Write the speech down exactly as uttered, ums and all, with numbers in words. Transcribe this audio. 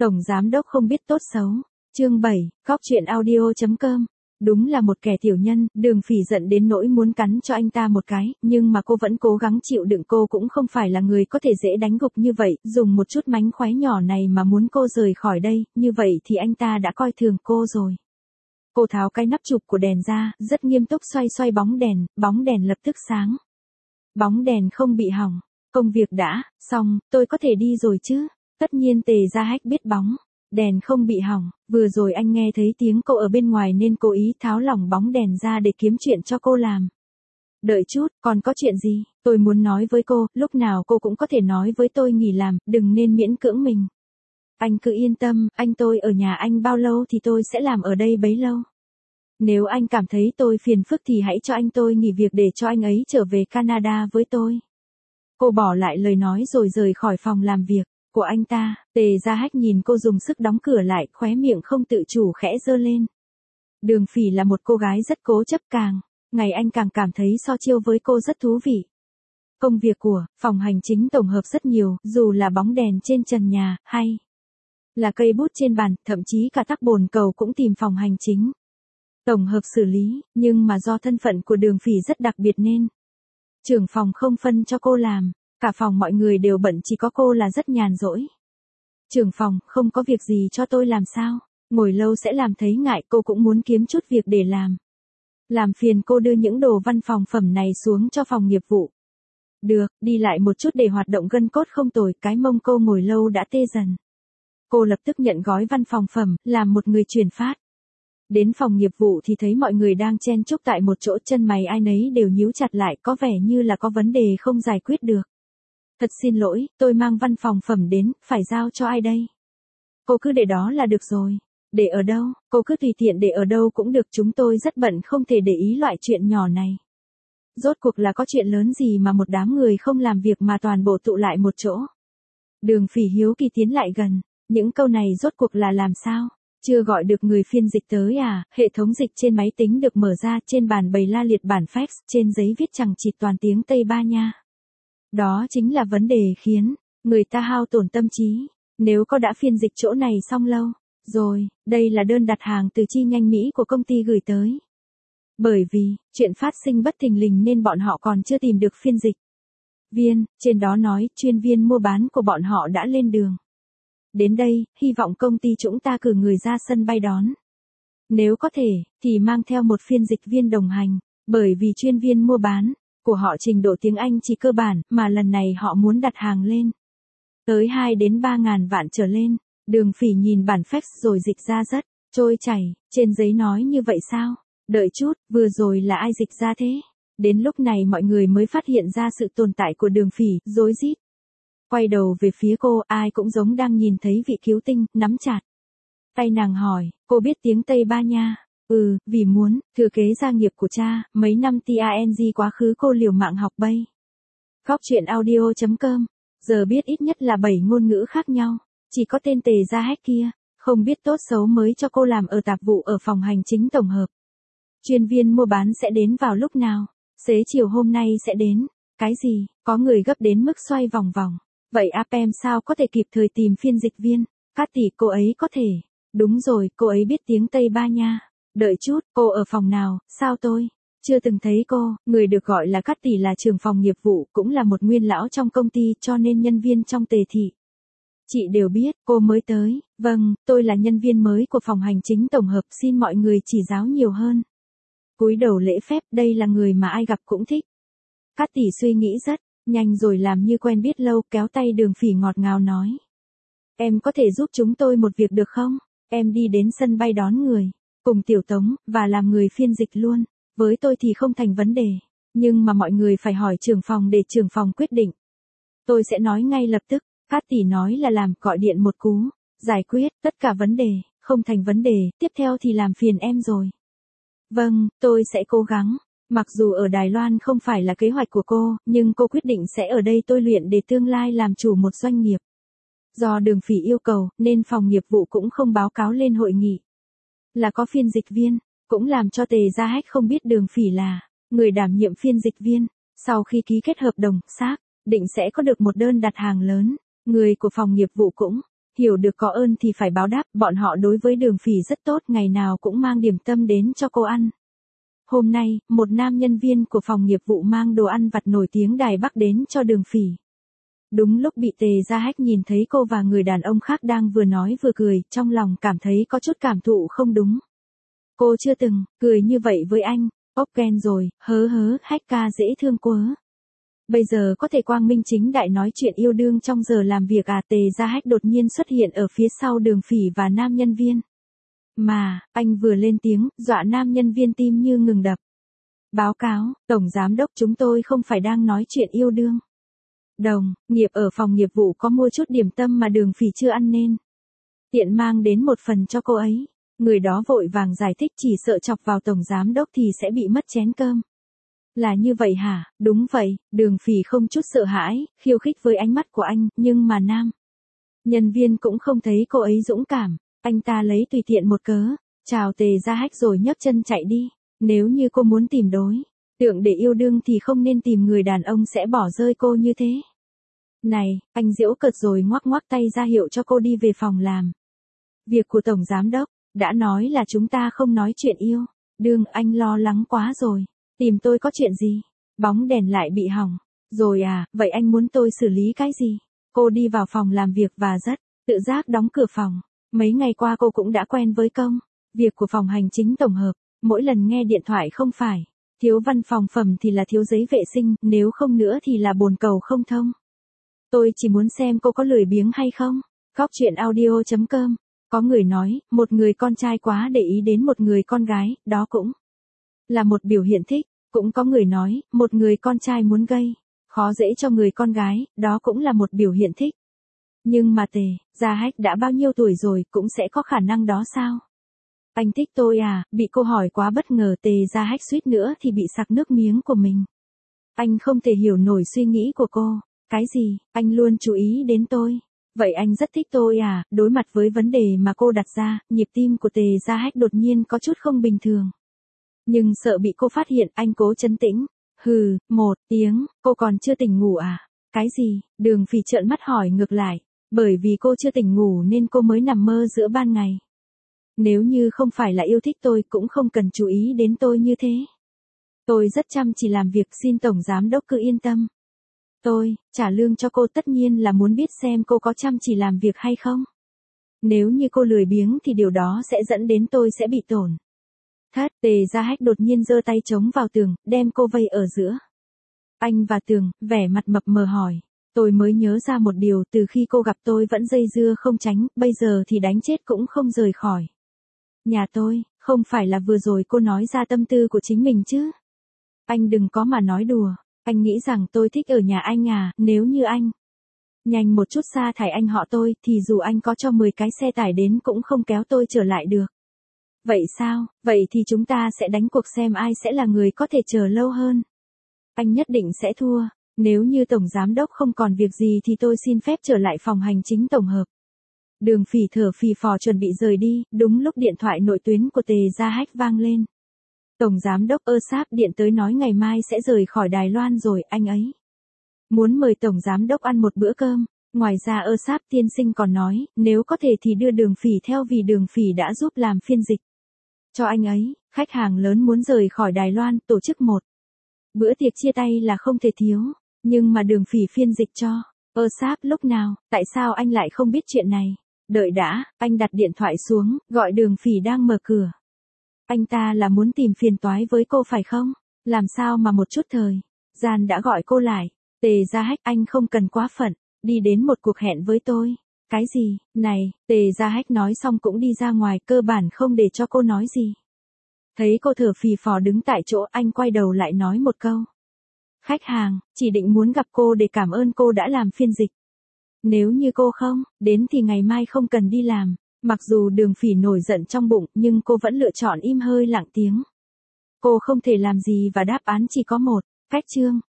Tổng giám đốc không biết tốt xấu. Chương bảy, Cóc truyện audio chấm com. Đúng là một kẻ tiểu nhân, Đường Phỉ giận đến nỗi muốn cắn cho anh ta một cái, nhưng mà cô vẫn cố gắng chịu đựng, cô cũng không phải là người có thể dễ đánh gục như vậy, dùng một chút mánh khóe nhỏ này mà muốn cô rời khỏi đây, như vậy thì anh ta đã coi thường cô rồi. Cô tháo cái nắp chụp của đèn ra, rất nghiêm túc xoay xoay bóng đèn, bóng đèn lập tức sáng. Bóng đèn không bị hỏng, công việc đã xong, tôi có thể đi rồi chứ? Tất nhiên Tề Gia Hách biết bóng đèn không bị hỏng, vừa rồi anh nghe thấy tiếng cô ở bên ngoài nên cố ý tháo lỏng bóng đèn ra để kiếm chuyện cho cô làm. Đợi chút, còn có chuyện gì? Tôi muốn nói với cô, lúc nào cô cũng có thể nói với tôi nghỉ làm, đừng nên miễn cưỡng mình. Anh cứ yên tâm, anh tôi ở nhà anh bao lâu thì tôi sẽ làm ở đây bấy lâu. Nếu anh cảm thấy tôi phiền phức thì hãy cho anh tôi nghỉ việc để cho anh ấy trở về Canada với tôi. Cô bỏ lại lời nói rồi rời khỏi phòng làm việc của anh ta. Tề Gia Hách nhìn cô dùng sức đóng cửa lại, khóe miệng không tự chủ khẽ giơ lên. Đường Phỉ là một cô gái rất cố chấp, càng ngày anh càng cảm thấy so chiêu với cô rất thú vị. Công việc của phòng hành chính tổng hợp rất nhiều, dù là bóng đèn trên trần nhà, hay là cây bút trên bàn, thậm chí cả tắc bồn cầu cũng tìm phòng hành chính tổng hợp xử lý, nhưng mà do thân phận của Đường Phỉ rất đặc biệt nên trưởng phòng không phân cho cô làm, cả phòng mọi người đều bận chỉ có cô là rất nhàn rỗi. Trưởng phòng, không có việc gì cho tôi làm sao? Ngồi lâu sẽ làm thấy ngại, cô cũng muốn kiếm chút việc để làm. Làm phiền cô đưa những đồ văn phòng phẩm này xuống cho phòng nghiệp vụ. Được, đi lại một chút để hoạt động gân cốt không tồi, cái mông cô ngồi lâu đã tê dần. Cô lập tức nhận gói văn phòng phẩm, làm một người chuyển phát. Đến phòng nghiệp vụ thì thấy mọi người đang chen chúc tại một chỗ, chân mày ai nấy đều nhíu chặt lại, có vẻ như là có vấn đề không giải quyết được. Thật xin lỗi, tôi mang văn phòng phẩm đến, phải giao cho ai đây? Cô cứ để đó là được rồi. Để ở đâu? Cô cứ tùy tiện để ở đâu cũng được, chúng tôi rất bận không thể để ý loại chuyện nhỏ này. Rốt cuộc là có chuyện lớn gì mà một đám người không làm việc mà toàn bộ tụ lại một chỗ? Đường Phỉ hiếu kỳ tiến lại gần, những câu này rốt cuộc là làm sao? Chưa gọi được người phiên dịch tới à? Hệ thống dịch trên máy tính được mở ra, trên bàn bày la liệt bản fax, trên giấy viết chằng chịt toàn tiếng Tây Ba Nha. Đó chính là vấn đề khiến người ta hao tổn tâm trí. Nếu có đã phiên dịch chỗ này xong lâu rồi, đây là đơn đặt hàng từ chi nhánh Mỹ của công ty gửi tới. Bởi vì chuyện phát sinh bất thình lình nên bọn họ còn chưa tìm được phiên dịch viên, trên đó nói chuyên viên mua bán của bọn họ đã lên đường đến đây, hy vọng công ty chúng ta cử người ra sân bay đón. Nếu có thể, thì mang theo một phiên dịch viên đồng hành, bởi vì chuyên viên mua bán của họ trình độ tiếng Anh chỉ cơ bản, mà lần này họ muốn đặt hàng lên tới hai đến ba ngàn vạn trở lên. Đường Phỉ nhìn bản fax rồi dịch ra rất trôi chảy, trên giấy nói như vậy sao? Đợi chút, vừa rồi là ai dịch ra thế? Đến lúc này mọi người mới phát hiện ra sự tồn tại của Đường Phỉ, rối rít quay đầu về phía cô, ai cũng giống đang nhìn thấy vị cứu tinh, nắm chặt tay nàng hỏi, cô biết tiếng Tây Ba Nha? Ừ, vì muốn thừa kế gia nghiệp của cha, mấy năm tang quá khứ cô liều mạng học bay. Cóc truyện audio chấm com, giờ biết ít nhất là bảy ngôn ngữ khác nhau, chỉ có tên Tề Gia Hách kia, không biết tốt xấu mới cho cô làm ở tạp vụ ở phòng hành chính tổng hợp. Chuyên viên mua bán sẽ đến vào lúc nào? Xế chiều hôm nay sẽ đến. Cái gì? Có người gấp đến mức xoay vòng vòng. Vậy a pê e em sao có thể kịp thời tìm phiên dịch viên? Cát tỷ, cô ấy có thể. Đúng rồi, cô ấy biết tiếng Tây Ba Nha. Đợi chút, cô ở phòng nào? Sao tôi chưa từng thấy cô? Người được gọi là Cát tỷ là trưởng phòng nghiệp vụ, cũng là một nguyên lão trong công ty, cho nên nhân viên trong Tề thị chị đều biết. Cô mới tới. Vâng, tôi là nhân viên mới của phòng hành chính tổng hợp, xin mọi người chỉ giáo nhiều hơn. Cúi đầu lễ phép, đây là người mà ai gặp cũng thích. Cát tỷ suy nghĩ rất nhanh rồi làm như quen biết lâu, kéo tay Đường Phỉ ngọt ngào nói. Em có thể giúp chúng tôi một việc được không? Em đi đến sân bay đón người, cùng Tiểu Tống, và làm người phiên dịch luôn. Với tôi thì không thành vấn đề, nhưng mà mọi người phải hỏi trưởng phòng để trưởng phòng quyết định. Tôi sẽ nói ngay lập tức. Cát tỷ nói là làm, gọi điện một cú, giải quyết tất cả vấn đề, không thành vấn đề, tiếp theo thì làm phiền em rồi. Vâng, tôi sẽ cố gắng. Mặc dù ở Đài Loan không phải là kế hoạch của cô, nhưng cô quyết định sẽ ở đây tôi luyện để tương lai làm chủ một doanh nghiệp. Do Đường Phỉ yêu cầu, nên phòng nghiệp vụ cũng không báo cáo lên hội nghị là có phiên dịch viên, cũng làm cho Tề Gia Hách không biết Đường Phỉ là người đảm nhiệm phiên dịch viên. Sau khi ký kết hợp đồng, xác định sẽ có được một đơn đặt hàng lớn, người của phòng nghiệp vụ cũng hiểu được có ơn thì phải báo đáp, bọn họ đối với Đường Phỉ rất tốt, ngày nào cũng mang điểm tâm đến cho cô ăn. Hôm nay, một nam nhân viên của phòng nghiệp vụ mang đồ ăn vặt nổi tiếng Đài Bắc đến cho Đường Phỉ. Đúng lúc bị Tề Gia Hách nhìn thấy cô và người đàn ông khác đang vừa nói vừa cười, trong lòng cảm thấy có chút cảm thụ không đúng. Cô chưa từng cười như vậy với anh, ốc ken rồi, hớ hớ, Hách ca dễ thương quá. Bây giờ có thể quang minh chính đại nói chuyện yêu đương trong giờ làm việc à? Tề Gia Hách đột nhiên xuất hiện ở phía sau Đường Phỉ và nam nhân viên. Mà, anh vừa lên tiếng, dọa nam nhân viên tim như ngừng đập. Báo cáo, Tổng Giám Đốc, chúng tôi không phải đang nói chuyện yêu đương. Đồng nghiệp ở phòng nghiệp vụ có mua chút điểm tâm mà Đường Phỉ chưa ăn nên tiện mang đến một phần cho cô ấy. Người đó vội vàng giải thích, chỉ sợ chọc vào Tổng Giám Đốc thì sẽ bị mất chén cơm. Là như vậy hả? Đúng vậy, Đường Phỉ không chút sợ hãi, khiêu khích với ánh mắt của anh, nhưng mà nam nhân viên cũng không thấy cô ấy dũng cảm. Anh ta lấy tùy tiện một cớ, chào Tề Gia Hách rồi nhấc chân chạy đi. Nếu như cô muốn tìm đối tượng để yêu đương thì không nên tìm người đàn ông sẽ bỏ rơi cô như thế. Này, anh giễu cợt rồi ngoắc ngoắc tay ra hiệu cho cô đi về phòng làm việc của Tổng Giám Đốc. Đã nói là chúng ta không nói chuyện yêu đương, anh lo lắng quá rồi. Tìm tôi có chuyện gì? Bóng đèn lại bị hỏng rồi à? Vậy anh muốn tôi xử lý cái gì? Cô đi vào phòng làm việc và rất tự giác đóng cửa phòng. Mấy ngày qua cô cũng đã quen với công việc của phòng hành chính tổng hợp. Mỗi lần nghe điện thoại không phải thiếu văn phòng phẩm thì là thiếu giấy vệ sinh, nếu không nữa thì là bồn cầu không thông. Tôi chỉ muốn xem cô có lười biếng hay không. Góc chuyện audio chấm com. Có người nói, một người con trai quá để ý đến một người con gái, đó cũng là một biểu hiện thích. Cũng có người nói, một người con trai muốn gây khó dễ cho người con gái, đó cũng là một biểu hiện thích. Nhưng mà Tề Gia Hách đã bao nhiêu tuổi rồi, cũng sẽ có khả năng đó sao? Anh thích tôi à? Bị cô hỏi quá bất ngờ, Tề Gia Hách suýt nữa thì bị sặc nước miếng của mình. Anh không thể hiểu nổi suy nghĩ của cô. Cái gì? Anh luôn chú ý đến tôi. Vậy anh rất thích tôi à? Đối mặt với vấn đề mà cô đặt ra, nhịp tim của Tề Gia Hách đột nhiên có chút không bình thường. Nhưng sợ bị cô phát hiện, anh cố trấn tĩnh. Hừ, một tiếng, cô còn chưa tỉnh ngủ à? Cái gì? Đường Phỉ trợn mắt hỏi ngược lại. Bởi vì cô chưa tỉnh ngủ nên cô mới nằm mơ giữa ban ngày. Nếu như không phải là yêu thích tôi cũng không cần chú ý đến tôi như thế. Tôi rất chăm chỉ làm việc, xin Tổng Giám Đốc cứ yên tâm. Tôi trả lương cho cô, tất nhiên là muốn biết xem cô có chăm chỉ làm việc hay không. Nếu như cô lười biếng thì điều đó sẽ dẫn đến tôi sẽ bị tổn thất. Tề Gia Hách đột nhiên giơ tay chống vào tường, đem cô vây ở giữa anh và tường, vẻ mặt mập mờ hỏi. Tôi mới nhớ ra một điều, từ khi cô gặp tôi vẫn dây dưa không tránh, bây giờ thì đánh chết cũng không rời khỏi nhà tôi. Không phải là vừa rồi cô nói ra tâm tư của chính mình chứ? Anh đừng có mà nói đùa. Anh nghĩ rằng tôi thích ở nhà anh à? Nếu như anh nhanh một chút sa thải anh họ tôi, thì dù anh có cho mười cái xe tải đến cũng không kéo tôi trở lại được. Vậy sao? Vậy thì chúng ta sẽ đánh cuộc xem ai sẽ là người có thể chờ lâu hơn. Anh nhất định sẽ thua. Nếu như Tổng Giám Đốc không còn việc gì thì tôi xin phép trở lại phòng hành chính tổng hợp. Đường Phỉ thở phì phò chuẩn bị rời đi, đúng lúc điện thoại nội tuyến của Tề Gia Hách vang lên. Tổng Giám Đốc ơ sáp điện tới nói ngày mai sẽ rời khỏi Đài Loan rồi, anh ấy muốn mời Tổng Giám Đốc ăn một bữa cơm. Ngoài ra ơ sáp tiên sinh còn nói, nếu có thể thì đưa Đường Phỉ theo vì Đường Phỉ đã giúp làm phiên dịch cho anh ấy. Khách hàng lớn muốn rời khỏi Đài Loan, tổ chức một bữa tiệc chia tay là không thể thiếu. Nhưng mà Đường Phỉ phiên dịch cho ơ sáp lúc nào? Tại sao anh lại không biết chuyện này? Đợi đã, anh đặt điện thoại xuống, gọi Đường Phỉ đang mở cửa. Anh ta là muốn tìm phiền toái với cô phải không? Làm sao mà một chút thời gian đã gọi cô lại. Tề Gia Hách, anh không cần quá phận, đi đến một cuộc hẹn với tôi. Cái gì? Này, Tề Gia Hách nói xong cũng đi ra ngoài, cơ bản không để cho cô nói gì. Thấy cô thở phì phò đứng tại chỗ, anh quay đầu lại nói một câu. Khách hàng chỉ định muốn gặp cô để cảm ơn cô đã làm phiên dịch. Nếu như cô không đến thì ngày mai không cần đi làm. Mặc dù Đường Phỉ nổi giận trong bụng, nhưng cô vẫn lựa chọn im hơi lặng tiếng. Cô không thể làm gì và đáp án chỉ có một. Cách chương